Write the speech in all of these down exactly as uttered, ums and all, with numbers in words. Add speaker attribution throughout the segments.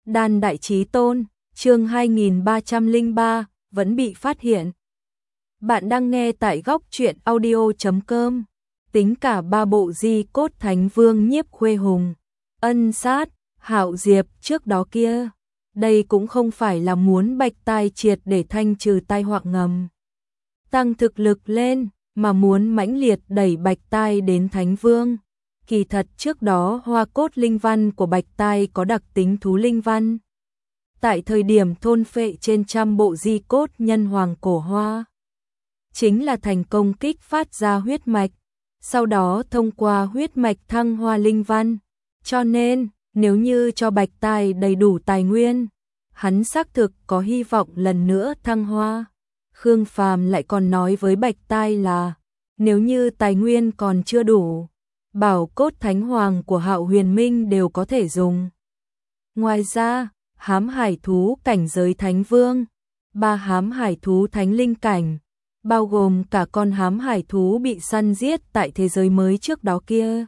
Speaker 1: Đan Đại Chí Tôn, chương hai nghìn ba trăm lẻ ba, vẫn bị phát hiện. Bạn đang nghe tại góc truyện audio chấm com. Tính cả ba bộ di cốt Thánh Vương Nhiếp Khuê Hùng, Ân Sát, Hạo Diệp trước đó kia. Đây cũng không phải là muốn Bạch Tai triệt để thanh trừ tai họa ngầm, tăng thực lực lên, mà muốn mãnh liệt đẩy Bạch Tai đến Thánh Vương. Kỳ thật trước đó hoa cốt linh văn của Bạch Tai có đặc tính thú linh văn. Tại thời điểm thôn phệ trên trăm bộ di cốt nhân hoàng cổ hoa, chính là thành công kích phát ra huyết mạch, sau đó thông qua huyết mạch thăng hoa linh văn. Cho nên, nếu như cho Bạch Tai đầy đủ tài nguyên, hắn xác thực có hy vọng lần nữa thăng hoa. Khương Phàm lại còn nói với Bạch Tai là, nếu như tài nguyên còn chưa đủ, bảo cốt thánh hoàng của Hạo Huyền Minh đều có thể dùng. Ngoài ra, hám hải thú cảnh giới Thánh Vương, ba hám hải thú thánh linh cảnh, bao gồm cả con hám hải thú bị săn giết tại thế giới mới trước đó kia,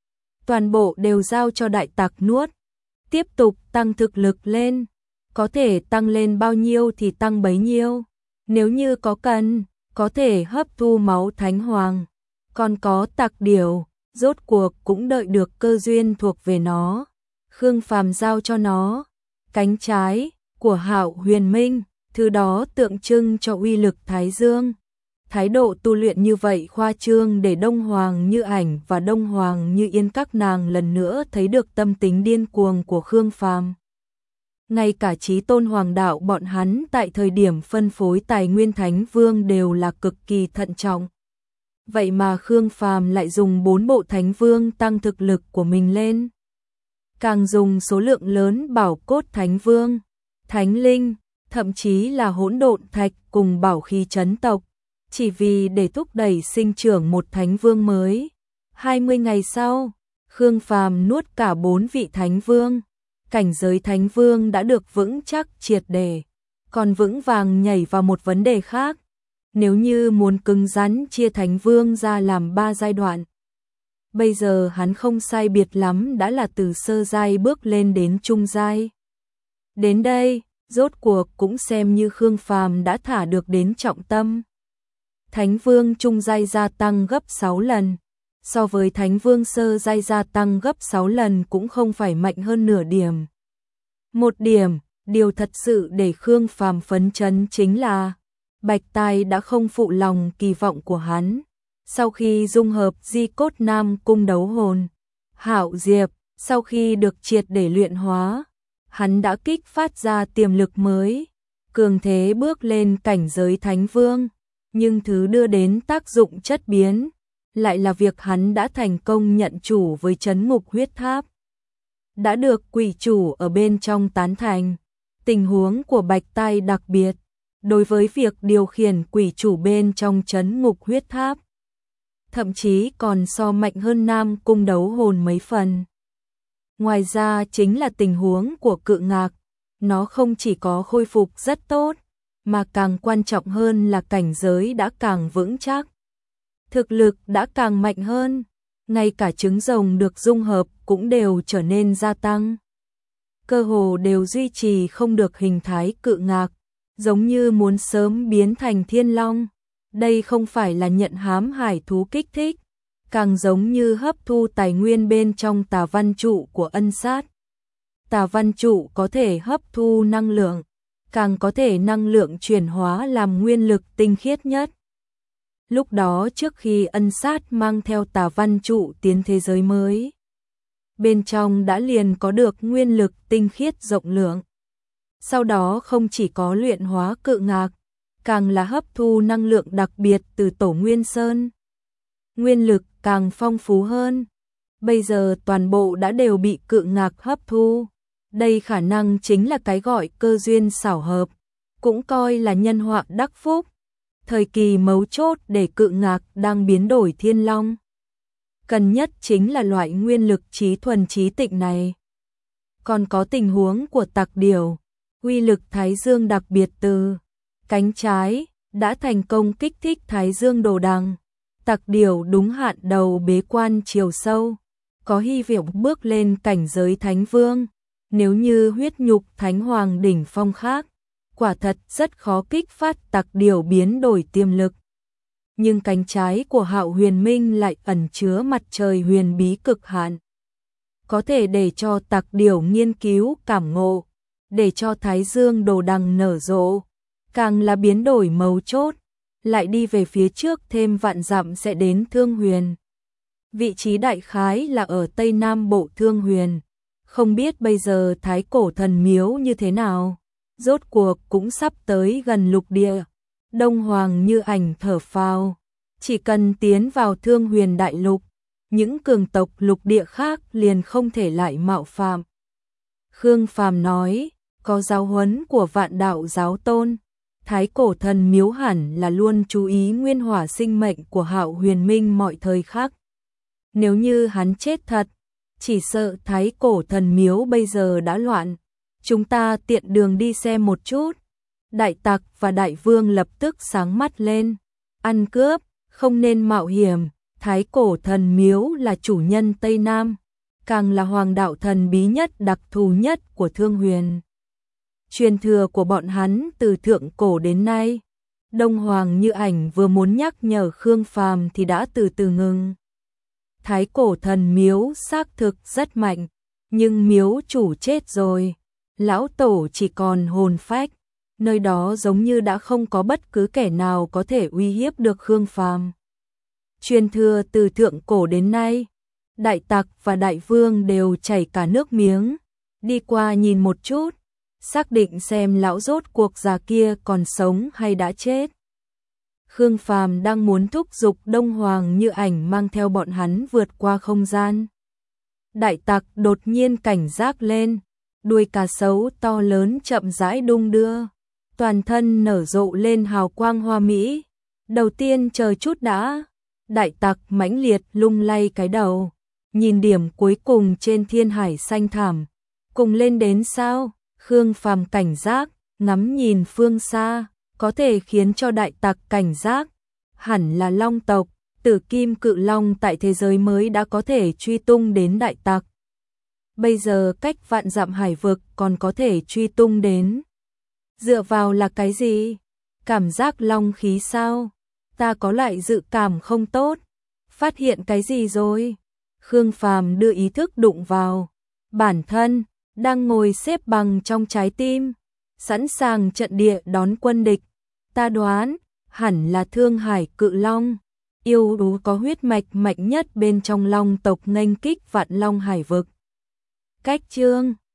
Speaker 1: toàn bộ đều giao cho đại tặc nuốt. Tiếp tục tăng thực lực lên, có thể tăng lên bao nhiêu thì tăng bấy nhiêu. Nếu như có cần, có thể hấp thu máu thánh hoàng. Còn có tặc điểu, rốt cuộc cũng đợi được cơ duyên thuộc về nó. Khương Phàm giao cho nó cánh trái của Hạo Huyền Minh, thứ đó tượng trưng cho uy lực Thái Dương. Thái độ tu luyện như vậy khoa trương để Đông Hoàng Như Ảnh và Đông Hoàng Như Yên các nàng lần nữa thấy được tâm tính điên cuồng của Khương Phàm. Ngay cả Chí Tôn Hoàng đạo bọn hắn tại thời điểm phân phối tài nguyên Thánh Vương đều là cực kỳ thận trọng. Vậy mà Khương Phàm lại dùng bốn bộ Thánh Vương tăng thực lực của mình lên. Càng dùng số lượng lớn bảo cốt Thánh Vương, Thánh Linh, thậm chí là hỗn độn thạch cùng bảo khí chấn tộc, chỉ vì để thúc đẩy sinh trưởng một Thánh Vương mới. hai mươi ngày sau, Khương Phàm nuốt cả bốn vị Thánh Vương. Cảnh giới Thánh Vương đã được vững chắc triệt để, còn vững vàng nhảy vào một vấn đề khác. Nếu như muốn cứng rắn chia Thánh Vương ra làm ba giai đoạn, bây giờ hắn không sai biệt lắm đã là từ sơ giai bước lên đến trung giai. Đến đây, rốt cuộc cũng xem như Khương Phàm đã thả được đến trọng tâm. Thánh Vương trung giai gia tăng gấp sáu lần, so với Thánh Vương sơ giai gia tăng gấp sáu lần cũng không phải mạnh hơn nửa điểm. Một điểm, điều thật sự để Khương Phàm phấn chấn chính là Bạch Tai đã không phụ lòng kỳ vọng của hắn. Sau khi dung hợp di cốt Nam Cung đấu hồn, Hạo Diệp, sau khi được triệt để luyện hóa, hắn đã kích phát ra tiềm lực mới, cường thế bước lên cảnh giới Thánh Vương. Nhưng thứ đưa đến tác dụng chất biến lại là việc hắn đã thành công nhận chủ với trấn ngục huyết tháp, đã được quỷ chủ ở bên trong tán thành. Tình huống của Bạch Tai đặc biệt, đối với việc điều khiển quỷ chủ bên trong trấn ngục huyết tháp, thậm chí còn so mạnh hơn Nam Cung đấu hồn mấy phần. Ngoài ra chính là tình huống của Cự Ngạc, nó không chỉ có khôi phục rất tốt, mà càng quan trọng hơn là cảnh giới đã càng vững chắc, thực lực đã càng mạnh hơn, ngay cả trứng rồng được dung hợp cũng đều trở nên gia tăng. Cơ hồ đều duy trì không được hình thái Cự Ngạc, giống như muốn sớm biến thành Thiên Long. Đây không phải là nhận hám hải thú kích thích, càng giống như hấp thu tài nguyên bên trong tà văn trụ của Ân Sát. Tà văn trụ có thể hấp thu năng lượng, càng có thể năng lượng chuyển hóa làm nguyên lực tinh khiết nhất. Lúc đó trước khi Ân Sát mang theo tà văn trụ tiến thế giới mới, bên trong đã liền có được nguyên lực tinh khiết rộng lượng. Sau đó không chỉ có luyện hóa Cự Ngạc, càng là hấp thu năng lượng đặc biệt từ Tổ Nguyên Sơn. Nguyên lực càng phong phú hơn. Bây giờ toàn bộ đã đều bị Cự Ngạc hấp thu. Đây khả năng chính là cái gọi cơ duyên xảo hợp, cũng coi là nhân họa đắc phúc. Thời kỳ mấu chốt để Cự Ngạc đang biến đổi Thiên Long, cần nhất chính là loại nguyên lực trí thuần trí tịnh này. Còn có tình huống của tặc điểu, uy lực Thái Dương đặc biệt từ cánh trái, đã thành công kích thích Thái Dương đồ đằng. Tặc điểu đúng hạn đầu bế quan chiều sâu, có hy vọng bước lên cảnh giới Thánh Vương. Nếu như huyết nhục thánh hoàng đỉnh phong khác, quả thật rất khó kích phát tặc điểu biến đổi tiềm lực. Nhưng cánh trái của Hạo Huyền Minh lại ẩn chứa mặt trời huyền bí cực hạn, có thể để cho tặc điểu nghiên cứu cảm ngộ, để cho Thái Dương đồ đằng nở rộ, càng là biến đổi mấu chốt, lại đi về phía trước thêm vạn dặm sẽ đến Thương Huyền. Vị trí đại khái là ở Tây Nam Bộ Thương Huyền, không biết bây giờ Thái Cổ Thần Miếu như thế nào, rốt cuộc cũng sắp tới gần lục địa. Đông Hoàng Như Ảnh thở phào, chỉ cần tiến vào Thương Huyền đại lục, những cường tộc lục địa khác liền không thể lại mạo phạm. Khương Phàm nói, có giáo huấn của Vạn Đạo giáo tôn, Thái Cổ Thần Miếu hẳn là luôn chú ý nguyên hỏa sinh mệnh của Hạo Huyền Minh mọi thời khắc. Nếu như hắn chết thật, chỉ sợ Thái Cổ Thần Miếu bây giờ đã loạn. Chúng ta tiện đường đi xem một chút. Đại Tặc và Đại Vương lập tức sáng mắt lên. Ăn cướp, không nên mạo hiểm. Thái Cổ Thần Miếu là chủ nhân Tây Nam, càng là hoàng đạo thần bí nhất đặc thù nhất của Thương Huyền. Truyền thừa của bọn hắn từ thượng cổ đến nay. Đông Hoàng Như Ảnh vừa muốn nhắc nhở Khương Phàm thì đã từ từ ngừng. Thái Cổ Thần Miếu xác thực rất mạnh, nhưng miếu chủ chết rồi, lão tổ chỉ còn hồn phách, nơi đó giống như đã không có bất cứ kẻ nào có thể uy hiếp được Khương Phàm. Truyền thừa từ thượng cổ đến nay, Đại Tặc và Đại Vương đều chảy cả nước miếng, đi qua nhìn một chút, xác định xem lão rốt cuộc già kia còn sống hay đã chết. Khương Phàm đang muốn thúc giục Đông Hoàng Như Ảnh mang theo bọn hắn vượt qua không gian. Đại Tặc đột nhiên cảnh giác lên, đuôi cá sấu to lớn chậm rãi đung đưa, toàn thân nở rộ lên hào quang hoa mỹ. Đầu tiên chờ chút đã. Đại Tặc mãnh liệt lung lay cái đầu, nhìn điểm cuối cùng trên thiên hải xanh thẳm, cùng lên đến sao? Khương Phàm cảnh giác, ngắm nhìn phương xa, có thể khiến cho Đại Tặc cảnh giác, hẳn là Long tộc, Tử Kim Cự Long tại thế giới mới đã có thể truy tung đến Đại Tặc. Bây giờ cách vạn dặm hải vực còn có thể truy tung đến. Dựa vào là cái gì? Cảm giác long khí sao? Ta có lại dự cảm không tốt. Phát hiện cái gì rồi? Khương Phàm đưa ý thức đụng vào. Bản thân, đang ngồi xếp bằng trong trái tim, sẵn sàng trận địa đón quân địch. Ta đoán, hẳn là Thương Hải Cự Long. Yêu thú có huyết mạch mạnh nhất bên trong long tộc nghênh kích vạn long hải vực. Cách chương